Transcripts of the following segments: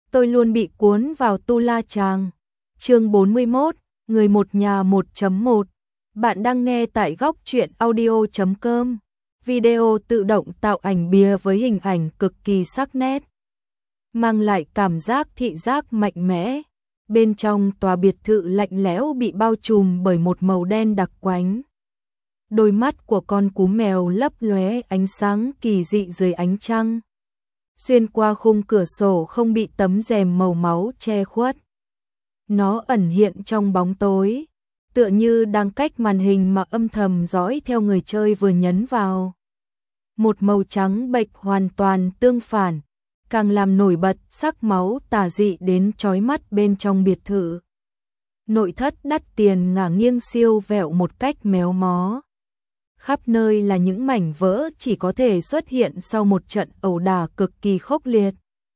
tôi luôn bị cuốn vào tu la chàng. Chương 41, người một nhà 1.1. Bạn đang nghe tại góc truyện audio.com. Video tự động tạo ảnh bìa với hình ảnh cực kỳ sắc nét, mang lại cảm giác thị giác mạnh mẽ. Bên trong tòa biệt thự lạnh lẽo bị bao trùm bởi một màu đen đặc quánh. Đôi mắt của con cú mèo lấp lóe ánh sáng kỳ dị dưới ánh trăng. Xuyên qua khung cửa sổ không bị tấm rèm màu máu che khuất. Nó ẩn hiện trong bóng tối, tựa như đang cách màn hình mà âm thầm dõi theo người chơi vừa nhấn vào. Một màu trắng bệch hoàn toàn tương phản, càng làm nổi bật sắc máu tà dị đến chói mắt bên trong biệt thự. Nội thất đắt tiền ngả nghiêng siêu vẹo một cách méo mó. Khắp nơi là những mảnh vỡ chỉ có thể xuất hiện sau một trận ẩu đả cực kỳ khốc liệt.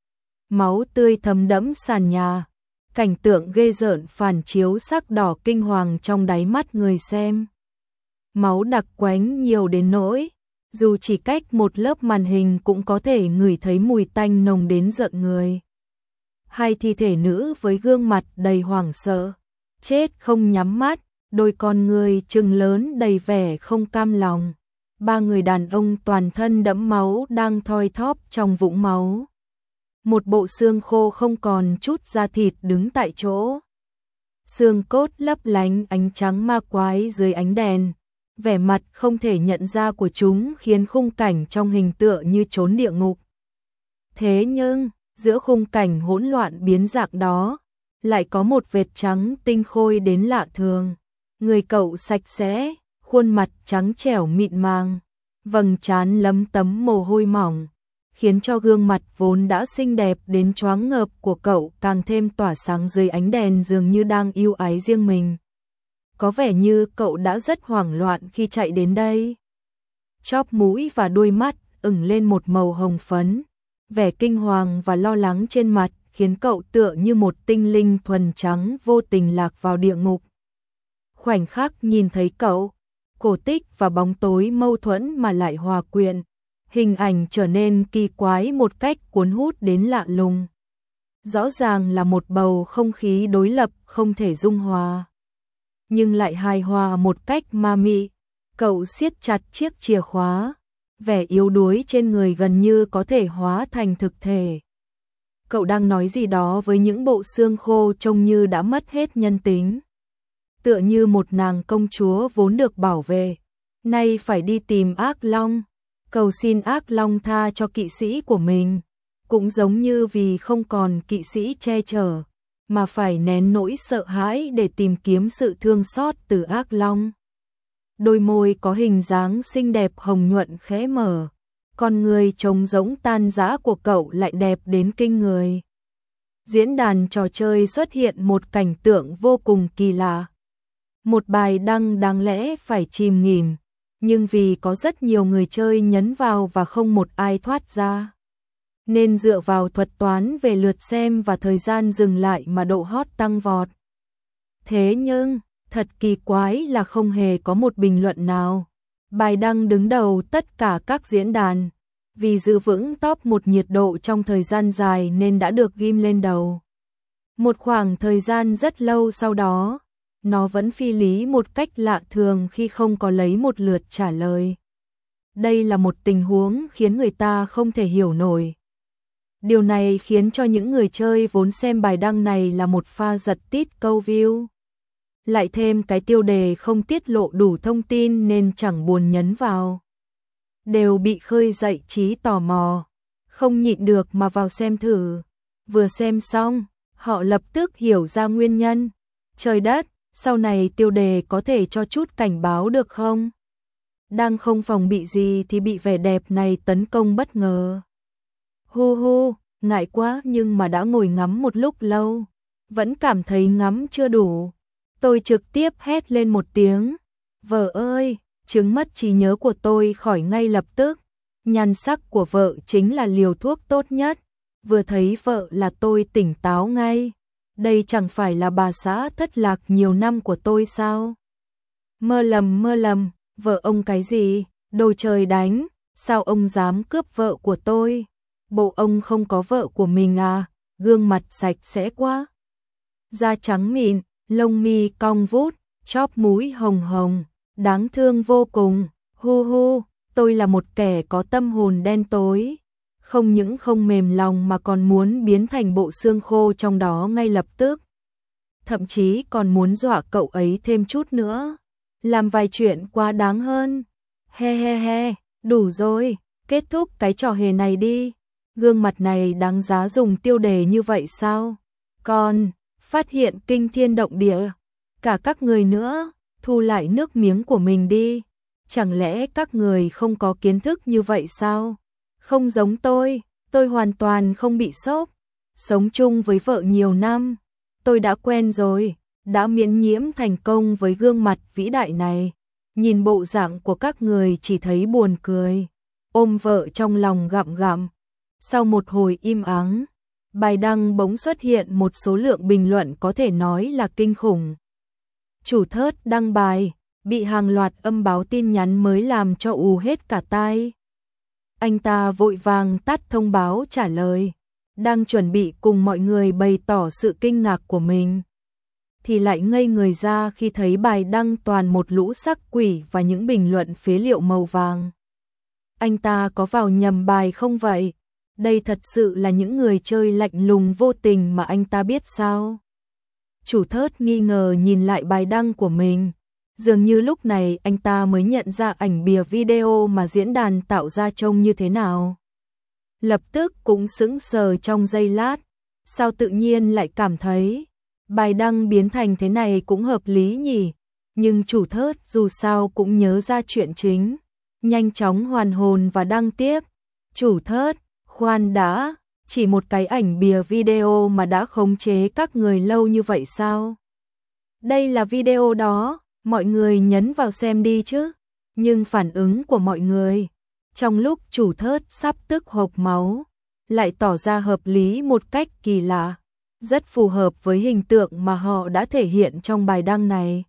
Máu tươi thấm đẫm sàn nhà, cảnh tượng ghê rợn phản chiếu sắc đỏ kinh hoàng trong đáy mắt người xem. Máu đặc quánh nhiều đến nỗi, dù chỉ cách một lớp màn hình cũng có thể ngửi thấy mùi tanh nồng đến rợn người. Hai thi thể nữ với gương mặt đầy hoảng sợ, chết không nhắm mắt, đôi con người trừng lớn đầy vẻ không cam lòng. Ba người đàn ông toàn thân đẫm máu đang thoi thóp trong vũng máu. Một bộ xương khô không còn chút da thịt đứng tại chỗ. Xương cốt lấp lánh ánh trắng ma quái dưới ánh đèn. Vẻ mặt không thể nhận ra của chúng khiến khung cảnh trong hình tựa như trốn địa ngục. Thế nhưng, giữa khung cảnh hỗn loạn biến dạng đó, lại có một vệt trắng tinh khôi đến lạ thường. Người cậu sạch sẽ, khuôn mặt trắng trẻo mịn màng, vầng trán lấm tấm mồ hôi mỏng, khiến cho gương mặt vốn đã xinh đẹp đến choáng ngợp của cậu càng thêm tỏa sáng dưới ánh đèn, dường như đang yêu ái riêng mình. Có vẻ như cậu đã rất hoảng loạn khi chạy đến đây. Chóp mũi và đuôi mắt ửng lên một màu hồng phấn, vẻ kinh hoàng và lo lắng trên mặt khiến cậu tựa như một tinh linh thuần trắng vô tình lạc vào địa ngục. Khoảnh khắc nhìn thấy cậu, cổ tích và bóng tối mâu thuẫn mà lại hòa quyện, hình ảnh trở nên kỳ quái một cách cuốn hút đến lạ lùng. Rõ ràng là một bầu không khí đối lập không thể dung hòa, nhưng lại hài hòa một cách ma mị. Cậu siết chặt chiếc chìa khóa, vẻ yếu đuối trên người gần như có thể hóa thành thực thể. Cậu đang nói gì đó với những bộ xương khô trông như đã mất hết nhân tính. Tựa như một nàng công chúa vốn được bảo vệ, nay phải đi tìm ác long, cầu xin ác long tha cho kỵ sĩ của mình. Cũng giống như vì không còn kỵ sĩ che chở, mà phải nén nỗi sợ hãi để tìm kiếm sự thương xót từ ác long. Đôi môi có hình dáng xinh đẹp hồng nhuận khẽ mở, con người trông giống tan rã của cậu lại đẹp đến kinh người. Diễn đàn trò chơi xuất hiện một cảnh tượng vô cùng kỳ lạ. Một bài đăng đáng lẽ phải chìm nghỉm, nhưng vì có rất nhiều người chơi nhấn vào và không một ai thoát ra, nên dựa vào thuật toán về lượt xem và thời gian dừng lại mà độ hot tăng vọt. Thế nhưng, thật kỳ quái là không hề có một bình luận nào. Bài đăng đứng đầu tất cả các diễn đàn, vì giữ vững top 1 nhiệt độ trong thời gian dài nên đã được ghim lên đầu. Một khoảng thời gian rất lâu sau đó, nó vẫn phi lý một cách lạ thường khi không có lấy một lượt trả lời. Đây là một tình huống khiến người ta không thể hiểu nổi. Điều này khiến cho những người chơi vốn xem bài đăng này là một pha giật tít câu view. Lại thêm cái tiêu đề không tiết lộ đủ thông tin nên chẳng buồn nhấn vào. Đều bị khơi dậy trí tò mò, không nhịn được mà vào xem thử. Vừa xem xong, họ lập tức hiểu ra nguyên nhân. Trời đất, sau này tiêu đề có thể cho chút cảnh báo được không? Đang không phòng bị gì thì bị vẻ đẹp này tấn công bất ngờ. Hu hu, ngại quá, nhưng mà đã ngồi ngắm một lúc lâu, vẫn cảm thấy ngắm chưa đủ. Tôi trực tiếp hét lên một tiếng. Vợ ơi, chứng mất trí nhớ của tôi khỏi ngay lập tức. Nhan sắc của vợ chính là liều thuốc tốt nhất. Vừa thấy vợ là tôi tỉnh táo ngay. Đây chẳng phải là bà xã thất lạc nhiều năm của tôi sao? Mơ lầm, vợ ông cái gì? Đồ trời đánh, sao ông dám cướp vợ của tôi? Bộ ông không có vợ của mình à? gương mặt sạch sẽ quá. Da trắng mịn, lông mi cong vút, chóp mũi hồng hồng, đáng thương vô cùng. Hu hu, tôi là một kẻ có tâm hồn đen tối, không những không mềm lòng mà còn muốn biến thành bộ xương khô trong đó ngay lập tức. Thậm chí còn muốn dọa cậu ấy thêm chút nữa, làm vài chuyện quá đáng hơn. He he he, đủ rồi, kết thúc cái trò hề này đi. Gương mặt này đáng giá dùng tiêu đề như vậy sao? Còn phát hiện kinh thiên động địa, cả các người nữa, thu lại nước miếng của mình đi. Chẳng lẽ các người không có kiến thức như vậy sao? Không giống tôi hoàn toàn không bị sốc. Sống chung với vợ nhiều năm, tôi đã quen rồi, đã miễn nhiễm thành công với gương mặt vĩ đại này. Nhìn bộ dạng của các người chỉ thấy buồn cười, ôm vợ trong lòng gặm gặm. Sau một hồi im ắng, bài đăng bỗng xuất hiện một số lượng bình luận có thể nói là kinh khủng. Chủ thớt đăng bài, bị hàng loạt âm báo tin nhắn mới làm cho ù hết cả tai. Anh ta vội vàng tắt thông báo trả lời, đang chuẩn bị cùng mọi người bày tỏ sự kinh ngạc của mình, thì lại ngây người ra khi thấy bài đăng toàn một lũ sắc quỷ và những bình luận phế liệu màu vàng. Anh ta có vào nhầm bài không vậy? Đây thật sự là những người chơi lạnh lùng vô tình mà anh ta biết sao? Chủ thớt nghi ngờ nhìn lại bài đăng của mình. Dường như lúc này anh ta mới nhận ra ảnh bìa video mà diễn đàn tạo ra trông như thế nào. Lập tức cũng sững sờ trong giây lát. Sao tự nhiên lại cảm thấy bài đăng biến thành thế này cũng hợp lý nhỉ? Nhưng chủ thớt dù sao cũng nhớ ra chuyện chính, nhanh chóng hoàn hồn và đăng tiếp. Chủ thớt, khoan đã, chỉ một cái ảnh bìa video mà đã khống chế các người lâu như vậy sao? Đây là video đó, mọi người nhấn vào xem đi chứ. Nhưng phản ứng của mọi người, trong lúc chủ thớt sắp tức hộc máu, lại tỏ ra hợp lý một cách kỳ lạ, rất phù hợp với hình tượng mà họ đã thể hiện trong bài đăng này.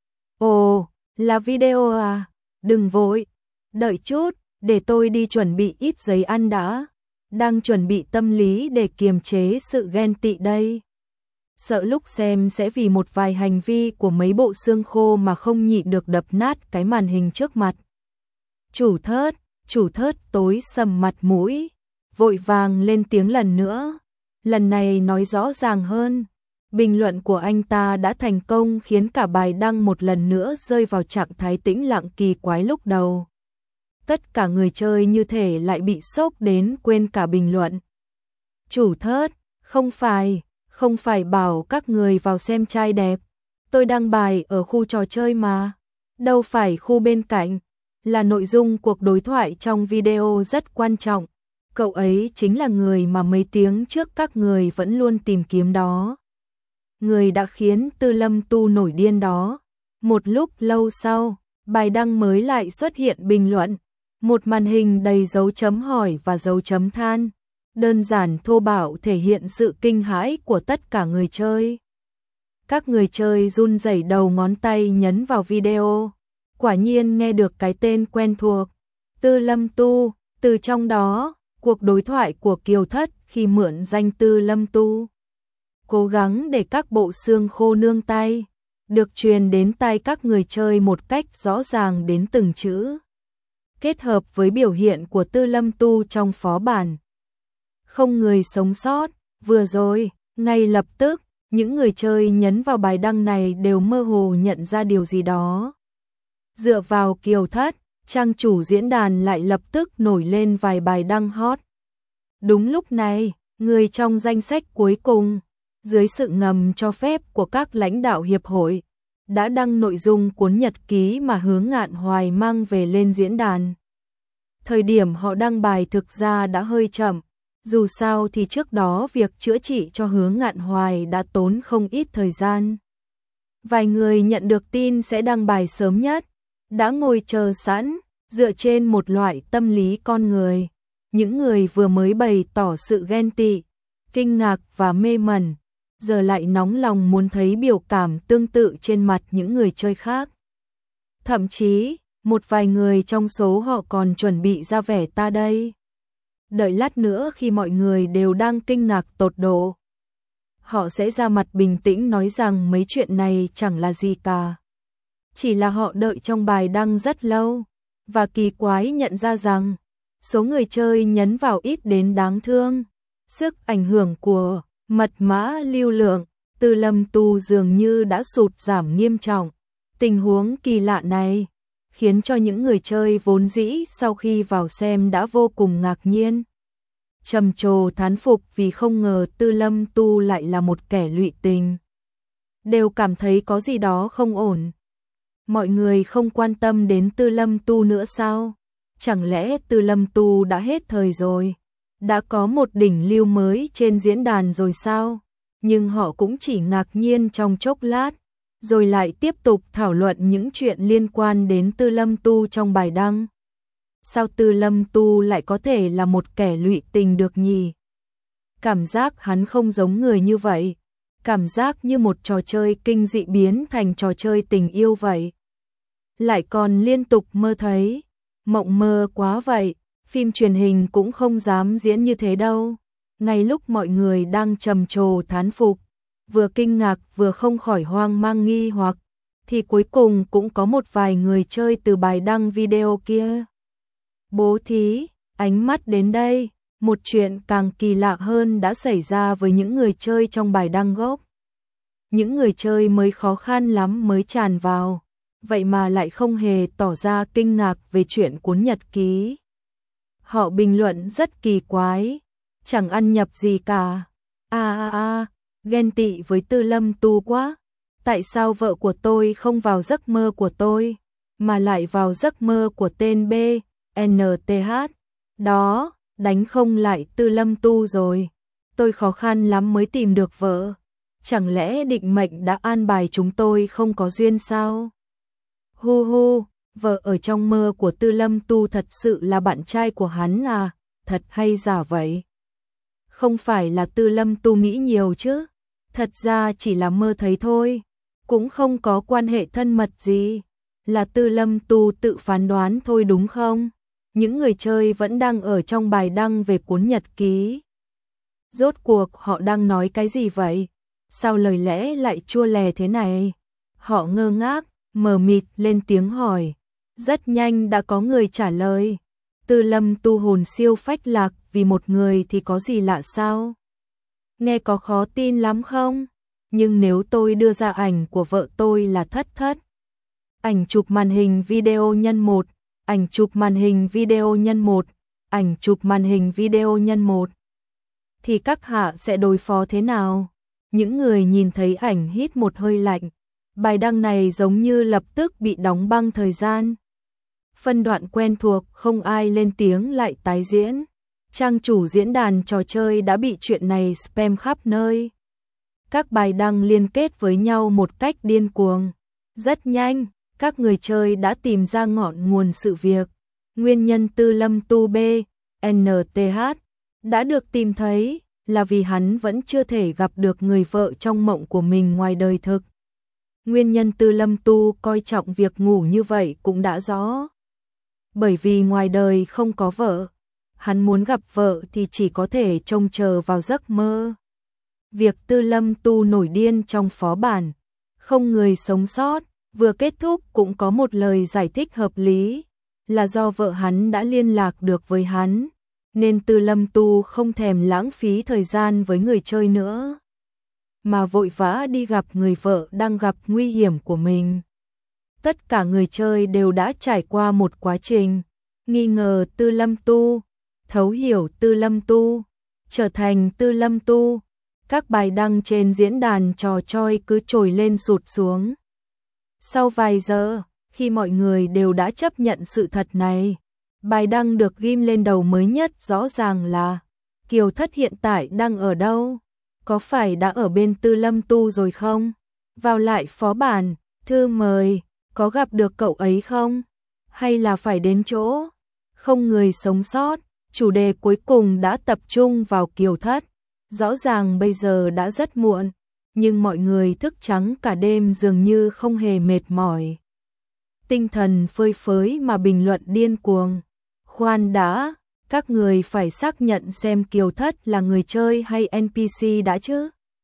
Ồ, là video à? Đừng vội, đợi chút, để tôi đi chuẩn bị ít giấy ăn đã. Đang chuẩn bị tâm lý để kiềm chế sự ghen tị đây. Sợ lúc xem sẽ vì một vài hành vi của mấy bộ xương khô mà không nhịn được đập nát cái màn hình trước mặt. Chủ thớt tối sầm mặt mũi, vội vàng lên tiếng lần nữa. Lần này nói rõ ràng hơn. Bình luận của anh ta đã thành công khiến cả bài đăng một lần nữa rơi vào trạng thái tĩnh lặng kỳ quái lúc đầu. Tất cả người chơi như thể lại bị sốc đến quên cả bình luận. Chủ thớt, không phải bảo các người vào xem trai đẹp. Tôi đăng bài ở khu trò chơi mà. Đâu phải khu bên cạnh. Là nội dung cuộc đối thoại trong video rất quan trọng. Cậu ấy chính là người mà mấy tiếng trước các người vẫn luôn tìm kiếm đó. Người đã khiến Tư Lâm Tu nổi điên đó. Một lúc lâu sau, bài đăng mới lại xuất hiện bình luận. Một màn hình đầy dấu chấm hỏi và dấu chấm than. Đơn giản thô bạo thể hiện sự kinh hãi của tất cả người chơi. Các người chơi run rẩy đầu ngón tay nhấn vào video. Quả nhiên nghe được cái tên quen thuộc. Tư Lâm Tu, từ trong đó, cuộc đối thoại của Kiều Thất khi mượn danh Tư Lâm Tu. Cố gắng để các bộ xương khô nương tay, được truyền đến tai các người chơi một cách rõ ràng đến từng chữ. Kết hợp với biểu hiện của Tư Lâm Tu trong phó bản. Không người sống sót, vừa rồi, ngay lập tức, những người chơi nhấn vào bài đăng này đều mơ hồ nhận ra điều gì đó. Dựa vào Kiều Thất, trang chủ diễn đàn lại lập tức nổi lên vài bài đăng hot. Đúng lúc này, người trong danh sách cuối cùng, dưới sự ngầm cho phép của các lãnh đạo hiệp hội, đã đăng nội dung cuốn nhật ký mà Hướng Ngạn Hoài mang về lên diễn đàn. Thời điểm họ đăng bài thực ra đã hơi chậm, dù sao thì trước đó việc chữa trị cho Hướng Ngạn Hoài đã tốn không ít thời gian. Vài người nhận được tin sẽ đăng bài sớm nhất, đã ngồi chờ sẵn, dựa trên một loại tâm lý con người. Những người vừa mới bày tỏ sự ghen tị, kinh ngạc và mê mẩn, giờ lại nóng lòng muốn thấy biểu cảm tương tự trên mặt những người chơi khác. Thậm chí, một vài người trong số họ còn chuẩn bị ra vẻ ta đây. Đợi lát nữa khi mọi người đều đang kinh ngạc tột độ, họ sẽ ra mặt bình tĩnh nói rằng mấy chuyện này chẳng là gì cả. Chỉ là họ đợi trong bài đăng rất lâu, và kỳ quái nhận ra rằng số người chơi nhấn vào ít đến đáng thương. Sức ảnh hưởng của mật mã lưu lượng Tư Lâm Tu dường như đã sụt giảm nghiêm trọng. Tình huống kỳ lạ này khiến cho những người chơi vốn dĩ sau khi vào xem đã vô cùng ngạc nhiên, trầm trồ thán phục vì không ngờ Tư Lâm Tu lại là một kẻ lụy tình. Đều cảm thấy có gì đó không ổn. Mọi người không quan tâm đến Tư Lâm Tu nữa sao? Chẳng lẽ Tư Lâm Tu đã hết thời rồi? Đã có một đỉnh lưu mới trên diễn đàn rồi sao? Nhưng họ cũng chỉ ngạc nhiên trong chốc lát, rồi lại tiếp tục thảo luận những chuyện liên quan đến Tư Lâm Tu trong bài đăng. Sao Tư Lâm Tu lại có thể là một kẻ lụy tình được nhỉ? Cảm giác hắn không giống người như vậy. Cảm giác như một trò chơi kinh dị biến thành trò chơi tình yêu vậy. Lại còn liên tục mơ thấy. Mộng mơ quá vậy, phim truyền hình cũng không dám diễn như thế đâu. Ngay lúc mọi người đang trầm trồ thán phục, vừa kinh ngạc vừa không khỏi hoang mang nghi hoặc, thì cuối cùng cũng có một vài người chơi từ bài đăng video kia. Bố thí, ánh mắt đến đây, một chuyện càng kỳ lạ hơn đã xảy ra với những người chơi trong bài đăng gốc. Những người chơi mới khó khăn lắm mới tràn vào, vậy mà lại không hề tỏ ra kinh ngạc về chuyện cuốn nhật ký. Họ bình luận rất kỳ quái, chẳng ăn nhập gì cả. Ghen tị với Tư Lâm Tu quá. Tại sao vợ của tôi không vào giấc mơ của tôi, mà lại vào giấc mơ của tên B, NTH? Đó, đánh không lại Tư Lâm Tu rồi. Tôi khó khăn lắm mới tìm được vợ. Chẳng lẽ định mệnh đã an bài chúng tôi không có duyên sao? Hu hu, vợ ở trong mơ của Tư Lâm Tu thật sự là bạn trai của hắn à? Thật hay giả vậy? Không phải là Tư Lâm Tu nghĩ nhiều chứ? Thật ra chỉ là mơ thấy thôi, cũng không có quan hệ thân mật gì. Là Tư Lâm Tu tự phán đoán thôi đúng không? Những người chơi vẫn đang ở trong bài đăng về cuốn nhật ký. Rốt cuộc họ đang nói cái gì vậy? Sao lời lẽ lại chua lè thế này? Họ ngơ ngác, mờ mịt lên tiếng hỏi. Rất nhanh đã có người trả lời. Tư Lâm Tu hồn siêu phách lạc vì một người thì có gì lạ sao? Nghe có khó tin lắm không? Nhưng nếu tôi đưa ra ảnh của vợ tôi là Thất Thất, ảnh chụp màn hình video nhân 1, ảnh chụp màn hình video nhân 1, ảnh chụp màn hình video nhân 1, thì các hạ sẽ đối phó thế nào? Những người nhìn thấy ảnh hít một hơi lạnh. Bài đăng này giống như lập tức bị đóng băng thời gian. Phân đoạn quen thuộc không ai lên tiếng lại tái diễn. Trang chủ diễn đàn trò chơi đã bị chuyện này spam khắp nơi. Các bài đăng liên kết với nhau một cách điên cuồng. Rất nhanh, các người chơi đã tìm ra ngọn nguồn sự việc. Nguyên nhân Tư Lâm Tu B, NTH đã được tìm thấy là vì hắn vẫn chưa thể gặp được người vợ trong mộng của mình ngoài đời thực. Nguyên nhân Tư Lâm Tu coi trọng việc ngủ như vậy cũng đã rõ. Bởi vì ngoài đời không có vợ, hắn muốn gặp vợ thì chỉ có thể trông chờ vào giấc mơ. Việc Tư Lâm Tu nổi điên trong phó bản, không người sống sót, vừa kết thúc cũng có một lời giải thích hợp lý, là do vợ hắn đã liên lạc được với hắn, nên Tư Lâm Tu không thèm lãng phí thời gian với người chơi nữa, mà vội vã đi gặp người vợ đang gặp nguy hiểm của mình. Tất cả người chơi đều đã trải qua một quá trình nghi ngờ Tư Lâm Tu, thấu hiểu Tư Lâm Tu, trở thành Tư Lâm Tu. Các bài đăng trên diễn đàn trò chơi cứ trồi lên sụt xuống. Sau vài giờ, khi mọi người đều đã chấp nhận sự thật này, bài đăng được ghim lên đầu mới nhất rõ ràng là Kiều Thất hiện tại đang ở đâu? Có phải đã ở bên Tư Lâm Tu rồi không? Vào lại phó bản, thư mời, có gặp được cậu ấy không? Hay là phải đến chỗ? Không người sống sót, chủ đề cuối cùng đã tập trung vào Kiều Thất. Rõ ràng bây giờ đã rất muộn, nhưng mọi người thức trắng cả đêm dường như không hề mệt mỏi. Tinh thần phơi phới mà bình luận điên cuồng. Khoan đã, các người phải xác nhận xem Kiều Thất là người chơi hay NPC đã chứ.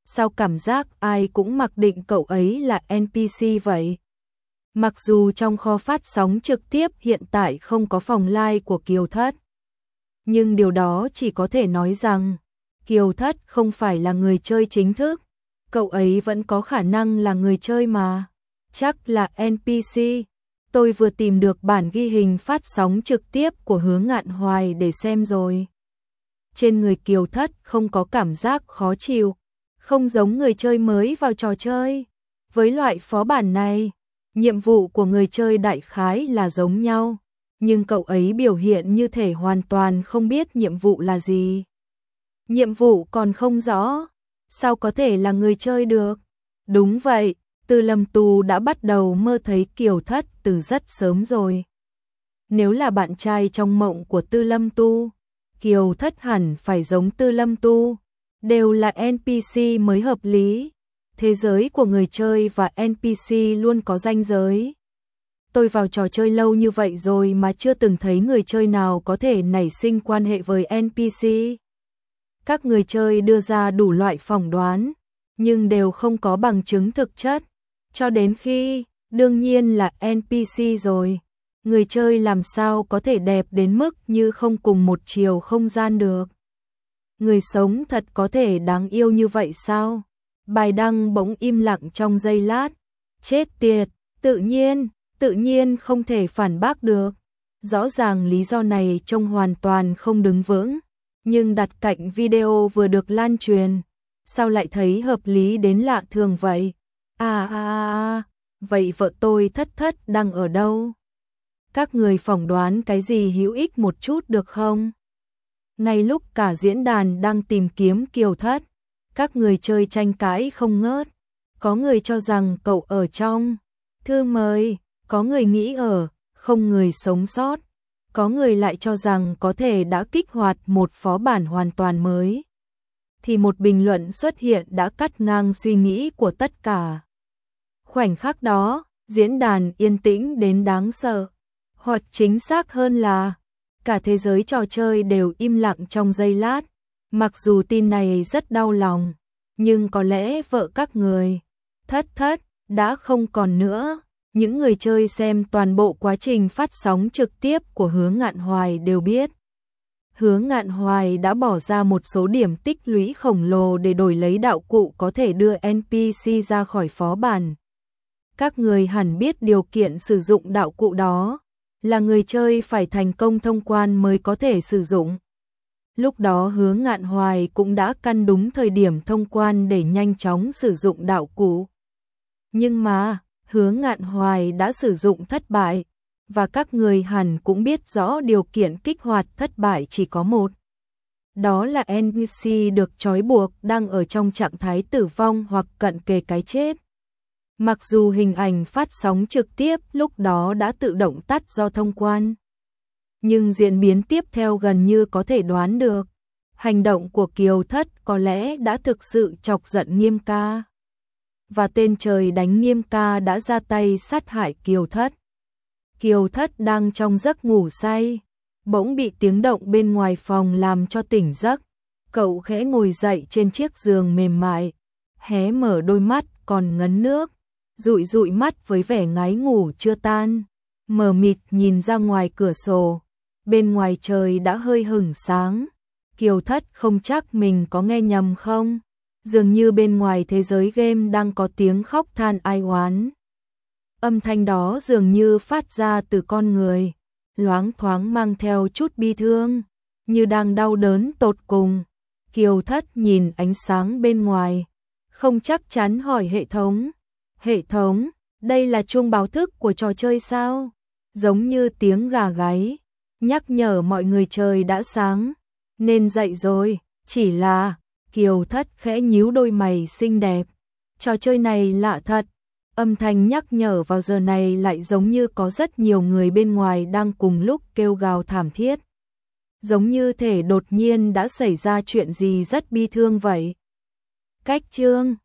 Sao cảm giác ai cũng mặc định cậu ấy là NPC vậy? Mặc dù trong kho phát sóng trực tiếp hiện tại không có phòng live của Kiều Thất, nhưng điều đó chỉ có thể nói rằng Kiều Thất không phải là người chơi chính thức, cậu ấy vẫn có khả năng là người chơi mà. Chắc là NPC. Tôi vừa tìm được bản ghi hình phát sóng trực tiếp của Hứa Ngạn Hoài để xem rồi. Trên người Kiều Thất không có cảm giác khó chịu, không giống người chơi mới vào trò chơi. Với loại phó bản này, nhiệm vụ của người chơi đại khái là giống nhau, nhưng cậu ấy biểu hiện như thể hoàn toàn không biết nhiệm vụ là gì. Nhiệm vụ còn không rõ, sao có thể là người chơi được? Đúng vậy, Tư Lâm Tu đã bắt đầu mơ thấy Kiều Thất từ rất sớm rồi. Nếu là bạn trai trong mộng của Tư Lâm Tu, Kiều Thất hẳn phải giống Tư Lâm Tu, đều là NPC mới hợp lý. Thế giới của người chơi và NPC luôn có ranh giới. Tôi vào trò chơi lâu như vậy rồi mà chưa từng thấy người chơi nào có thể nảy sinh quan hệ với NPC. Các người chơi đưa ra đủ loại phỏng đoán, nhưng đều không có bằng chứng thực chất. Cho đến khi, đương nhiên là NPC rồi, người chơi làm sao có thể đẹp đến mức như không cùng một chiều không gian được. Người sống thật có thể đáng yêu như vậy sao? Bài đăng bỗng im lặng trong giây lát. Chết tiệt, tự nhiên không thể phản bác được. Rõ ràng lý do này trông hoàn toàn không đứng vững, nhưng đặt cạnh video vừa được lan truyền, sao lại thấy hợp lý đến lạ thường vậy? Vậy vợ tôi Thất đang ở đâu? Các người phỏng đoán cái gì hữu ích một chút được không? Ngay lúc cả diễn đàn đang tìm kiếm Kiều Thất, các người chơi tranh cãi không ngớt. Có người cho rằng cậu ở trong thư mời, có người nghĩ không người sống sót, có người lại cho rằng có thể đã kích hoạt một phó bản hoàn toàn mới. Thì một bình luận xuất hiện đã cắt ngang suy nghĩ của tất cả. Khoảnh khắc đó, diễn đàn yên tĩnh đến đáng sợ, hoặc chính xác hơn là cả thế giới trò chơi đều im lặng trong giây lát. Mặc dù tin này rất đau lòng, nhưng có lẽ vợ các người Thất đã không còn nữa. Những người chơi xem toàn bộ quá trình phát sóng trực tiếp của Hứa Ngạn Hoài đều biết. Hứa Ngạn Hoài đã bỏ ra một số điểm tích lũy khổng lồ để đổi lấy đạo cụ có thể đưa NPC ra khỏi phó bản. Các người hẳn biết điều kiện sử dụng đạo cụ đó là người chơi phải thành công thông quan mới có thể sử dụng. Lúc đó Hứa Ngạn Hoài cũng đã căn đúng thời điểm thông quan để nhanh chóng sử dụng đạo cụ. Nhưng mà, Hứa Ngạn Hoài đã sử dụng thất bại, và các người hẳn cũng biết rõ điều kiện kích hoạt thất bại chỉ có một. Đó là NPC được trói buộc đang ở trong trạng thái tử vong hoặc cận kề cái chết. Mặc dù hình ảnh phát sóng trực tiếp lúc đó đã tự động tắt do thông quan, nhưng diễn biến tiếp theo gần như có thể đoán được. Hành động của Kiều Thất có lẽ đã thực sự chọc giận Nghiêm Ca. Và tên trời đánh Nghiêm Ca đã ra tay sát hại Kiều Thất. Kiều Thất đang trong giấc ngủ say, bỗng bị tiếng động bên ngoài phòng làm cho tỉnh giấc. Cậu khẽ ngồi dậy trên chiếc giường mềm mại, hé mở đôi mắt còn ngấn nước, dụi mắt với vẻ ngái ngủ chưa tan, mờ mịt nhìn ra ngoài cửa sổ. Bên ngoài trời đã hơi hửng sáng. Kiều Thất không chắc mình có nghe nhầm không, dường như bên ngoài thế giới game đang có tiếng khóc than ai oán. Âm thanh đó dường như phát ra từ con người, loáng thoáng mang theo chút bi thương, như đang đau đớn tột cùng. Kiều Thất nhìn ánh sáng bên ngoài, không chắc chắn hỏi Hệ thống, đây là chuông báo thức của trò chơi sao? Giống như tiếng gà gáy, nhắc nhở mọi người trời đã sáng, nên dậy rồi. Chỉ là, Kiều Thất khẽ nhíu đôi mày xinh đẹp. Trò chơi này lạ thật, âm thanh nhắc nhở vào giờ này lại giống như có rất nhiều người bên ngoài đang cùng lúc kêu gào thảm thiết. Giống như thể đột nhiên đã xảy ra chuyện gì rất bi thương vậy. Cách chương